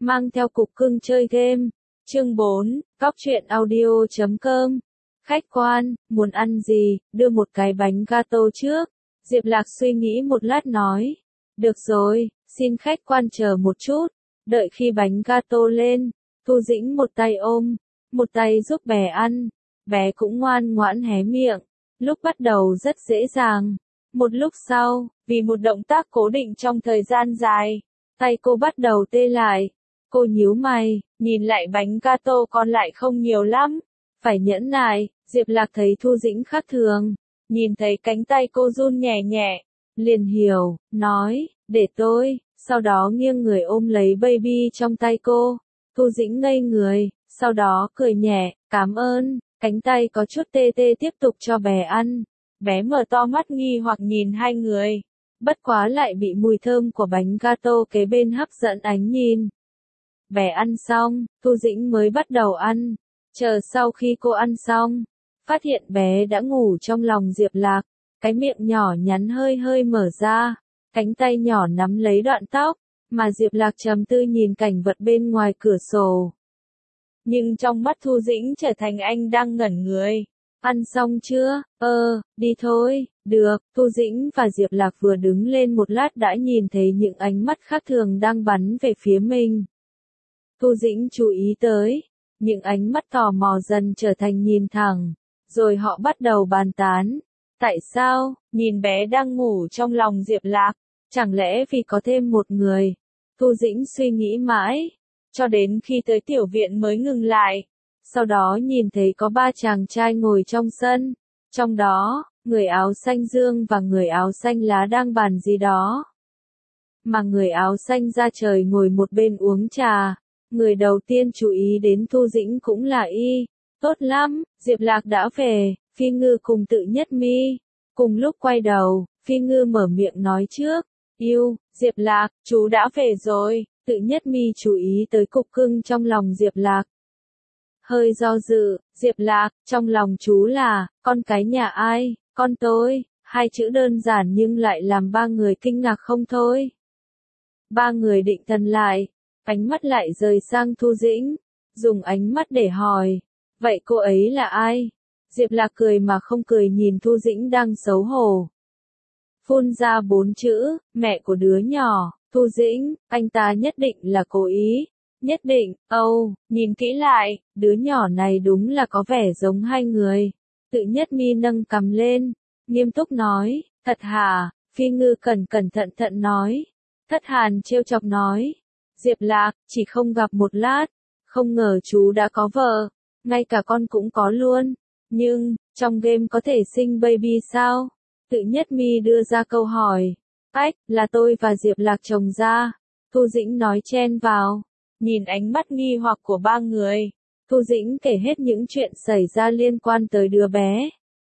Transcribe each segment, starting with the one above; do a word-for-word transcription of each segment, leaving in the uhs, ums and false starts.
mang theo cục cưng chơi game. Chương bốn, Góc truyện audio chấm com. Khách quan, muốn ăn gì, đưa một cái bánh gato trước. Diệp Lạc suy nghĩ một lát nói. Được rồi, xin khách quan chờ một chút. Đợi khi bánh gato lên, Thu Dĩnh một tay ôm, một tay giúp bé ăn. Bé cũng ngoan ngoãn hé miệng. Lúc bắt đầu rất dễ dàng. Một lúc sau, vì một động tác cố định trong thời gian dài, tay cô bắt đầu tê lại. Cô nhíu mày, nhìn lại bánh gato còn lại không nhiều lắm. Phải nhẫn nại. Diệp Lạc thấy Thu Dĩnh khác thường. Nhìn thấy cánh tay cô run nhẹ nhẹ. Liền hiểu, nói, để tôi. Sau đó nghiêng người ôm lấy baby trong tay cô. Thu Dĩnh ngây người, sau đó cười nhẹ, cảm ơn. Cánh tay có chút tê tê tiếp tục cho bé ăn. Bé mở to mắt nghi hoặc nhìn hai người. Bất quá lại bị mùi thơm của bánh gato kế bên hấp dẫn ánh nhìn. Bé ăn xong, Thu Dĩnh mới bắt đầu ăn. Chờ sau khi cô ăn xong, phát hiện bé đã ngủ trong lòng Diệp Lạc. Cái miệng nhỏ nhắn hơi hơi mở ra, cánh tay nhỏ nắm lấy đoạn tóc, mà Diệp Lạc trầm tư nhìn cảnh vật bên ngoài cửa sổ. Nhưng trong mắt Thu Dĩnh trở thành anh đang ngẩn người. Ăn xong chưa? Ơ, đi thôi. Được. Thu Dĩnh và Diệp Lạc vừa đứng lên một lát đã nhìn thấy những ánh mắt khác thường đang bắn về phía mình. Thu Dĩnh chú ý tới, những ánh mắt tò mò dần trở thành nhìn thẳng, rồi họ bắt đầu bàn tán. Tại sao, nhìn bé đang ngủ trong lòng Diệp Lạc, chẳng lẽ vì có thêm một người? Thu Dĩnh suy nghĩ mãi, cho đến khi tới tiểu viện mới ngừng lại. Sau đó nhìn thấy có ba chàng trai ngồi trong sân, trong đó, người áo xanh dương và người áo xanh lá đang bàn gì đó. Mà người áo xanh da trời ngồi một bên uống trà. Người đầu tiên chú ý đến Thu Dĩnh cũng là y. Tốt lắm, Diệp Lạc đã về. Phi Ngư cùng Tự Nhất Mi. Cùng lúc quay đầu, Phi Ngư mở miệng nói trước. Yêu, Diệp Lạc, chú đã về rồi. Tự Nhất Mi chú ý tới cục cưng trong lòng Diệp Lạc. Hơi do dự, Diệp Lạc, trong lòng chú là, con cái nhà ai, con tôi. Hai chữ đơn giản nhưng lại làm ba người kinh ngạc không thôi. Ba người định thần lại. Ánh mắt lại rời sang Thu Dĩnh, dùng ánh mắt để hỏi, vậy cô ấy là ai? Diệp Lạc cười mà không cười nhìn Thu Dĩnh đang xấu hổ. Phun ra bốn chữ, mẹ của đứa nhỏ. Thu Dĩnh, anh ta nhất định là cố ý. Nhất định, âu, oh, nhìn kỹ lại, đứa nhỏ này đúng là có vẻ giống hai người. Tự Nhất Mi nâng cằm lên, nghiêm túc nói, thật hả? Phi Ngư cẩn cẩn thận thận nói. Thất Hàn trêu chọc nói. Diệp Lạc, chỉ không gặp một lát, không ngờ chú đã có vợ, ngay cả con cũng có luôn. Nhưng, trong game có thể sinh baby sao? Tự Nhất Mi đưa ra câu hỏi. Ách, là tôi và Diệp Lạc chồng ra. Thu Dĩnh nói chen vào. Nhìn ánh mắt nghi hoặc của ba người, Thu Dĩnh kể hết những chuyện xảy ra liên quan tới đứa bé.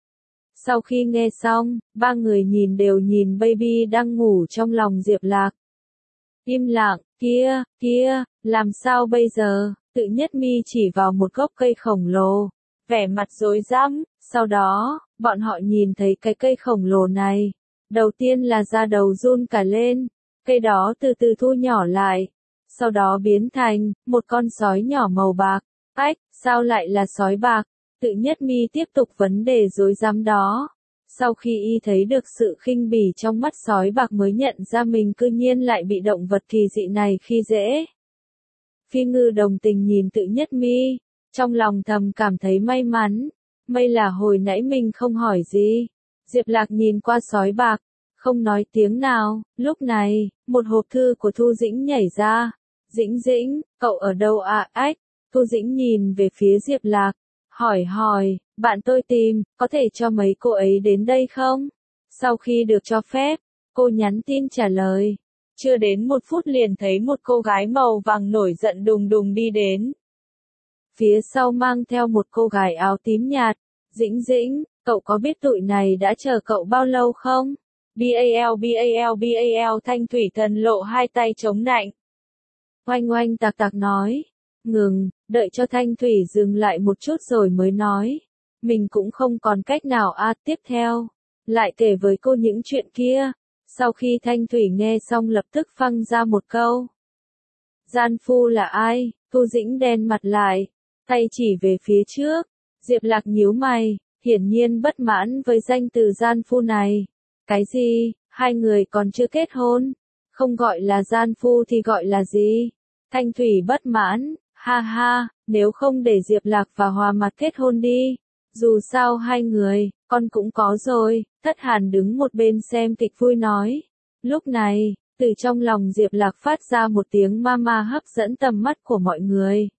Sau khi nghe xong, ba người nhìn đều nhìn baby đang ngủ trong lòng Diệp Lạc. Im lặng, kia, kia, làm sao bây giờ? Tự Nhất Mi chỉ vào một gốc cây khổng lồ, vẻ mặt rối rắm. Sau đó, bọn họ nhìn thấy cái cây khổng lồ này. Đầu tiên là da đầu run cả lên, cây đó từ từ thu nhỏ lại. Sau đó biến thành một con sói nhỏ màu bạc. Ách, sao lại là sói bạc? Tự Nhất Mi tiếp tục vấn đề rối rắm đó. Sau khi y thấy được sự khinh bỉ trong mắt sói bạc mới nhận ra mình cư nhiên lại bị động vật kỳ dị này khi dễ. Phi Ngư đồng tình nhìn Tự Nhất Mi, trong lòng thầm cảm thấy may mắn. May là hồi nãy mình không hỏi gì. Diệp Lạc nhìn qua sói bạc, không nói tiếng nào. Lúc này, một hộp thư của Thu Dĩnh nhảy ra. Dĩnh Dĩnh, cậu ở đâu à? Ách. Thu Dĩnh nhìn về phía Diệp Lạc, hỏi hỏi, bạn tôi tìm, có thể cho mấy cô ấy đến đây không? Sau khi được cho phép, cô nhắn tin trả lời. Chưa đến một phút liền thấy một cô gái màu vàng nổi giận đùng đùng đi đến. Phía sau mang theo một cô gái áo tím nhạt. Dĩnh Dĩnh, cậu có biết tụi này đã chờ cậu bao lâu không? Bal Bal Bal Thanh Thủy Thần lộ hai tay chống nạnh. Oanh oanh tạc tạc nói. Ngừng, đợi cho Thanh Thủy dừng lại một chút rồi mới nói. Mình cũng không còn cách nào à. Tiếp theo, lại kể với cô những chuyện kia. Sau khi Thanh Thủy nghe xong lập tức phăng ra một câu. Gian phu là ai? Thu Dĩnh đen mặt lại, tay chỉ về phía trước. Diệp Lạc nhíu mày, hiển nhiên bất mãn với danh từ gian phu này. Cái gì? Hai người còn chưa kết hôn? Không gọi là gian phu thì gọi là gì? Thanh Thủy bất mãn, ha ha, nếu không để Diệp Lạc và Hòa Mặt kết hôn đi. Dù sao hai người, con cũng có rồi. Thất Hàn đứng một bên xem kịch vui nói. Lúc này, từ trong lòng Diệp Lạc phát ra một tiếng mama hấp dẫn tầm mắt của mọi người.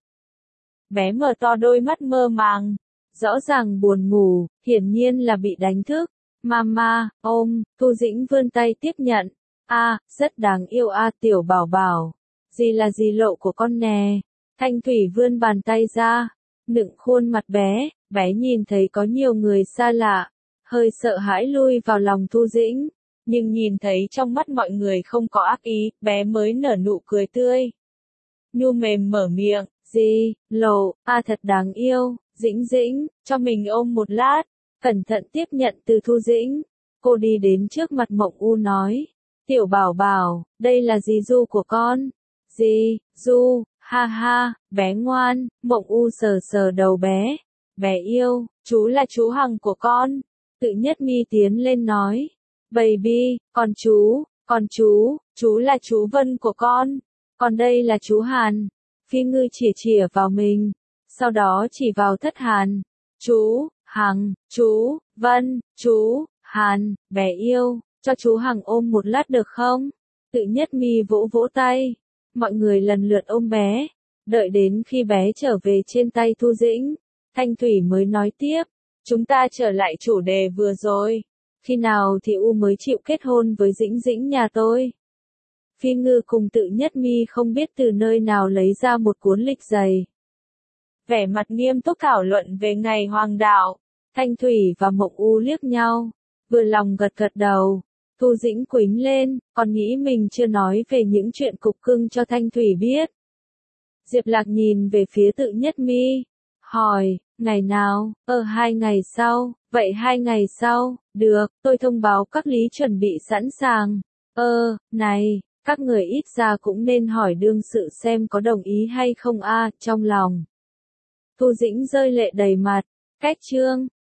Bé mở to đôi mắt mơ màng, rõ ràng buồn ngủ, hiển nhiên là bị đánh thức. Mama, ôm, Thu Dĩnh vươn tay tiếp nhận. A, à, rất đáng yêu a à, tiểu bảo bảo. Gì là gì lộ của con nè. Thanh Thủy vươn bàn tay ra, nựng khuôn mặt bé, bé nhìn thấy có nhiều người xa lạ, hơi sợ hãi lui vào lòng Thu Dĩnh. Nhưng nhìn thấy trong mắt mọi người không có ác ý, bé mới nở nụ cười tươi. Nhu mềm mở miệng, gì, lộ, a à, thật đáng yêu, Dĩnh Dĩnh, cho mình ôm một lát, cẩn thận tiếp nhận từ Thu Dĩnh. Cô đi đến trước mặt Mộng U nói, tiểu bảo bảo, đây là dì Du của con. Dì, Du, ha ha, bé ngoan, Mộng U sờ sờ đầu bé. Bé yêu, chú là chú Hằng của con. Tự Nhất Mi tiến lên nói, baby, con chú, con chú, chú là chú Vân của con. Còn đây là chú Hàn. Phi Ngư chìa chìa vào mình, sau đó chỉ vào Thất Hàn. Chú, Hằng, chú, Vân, chú, Hàn, bé yêu, cho chú Hằng ôm một lát được không? Tự Nhất Mi vỗ vỗ tay. Mọi người lần lượt ôm bé. Đợi đến khi bé trở về trên tay Thu Dĩnh, Thanh Thủy mới nói tiếp. Chúng ta trở lại chủ đề vừa rồi. Khi nào thì U mới chịu kết hôn với Dĩnh Dĩnh nhà tôi? Phi Ngư cùng Tự Nhất Mi không biết từ nơi nào lấy ra một cuốn lịch dày. Vẻ mặt nghiêm túc thảo luận về ngày hoàng đạo. Thanh Thủy và Mộng U liếc nhau, vừa lòng gật gật đầu. Thu Dĩnh quính lên, còn nghĩ mình chưa nói về những chuyện cục cưng cho Thanh Thủy biết. Diệp Lạc nhìn về phía Tự Nhất Mi, hỏi, ngày nào? Ờ hai ngày sau, vậy hai ngày sau, được, tôi thông báo các lý chuẩn bị sẵn sàng. Ơ, này, các người ít ra cũng nên hỏi đương sự xem có đồng ý hay không a. Trong lòng Thu Dĩnh rơi lệ đầy mặt. Cách chương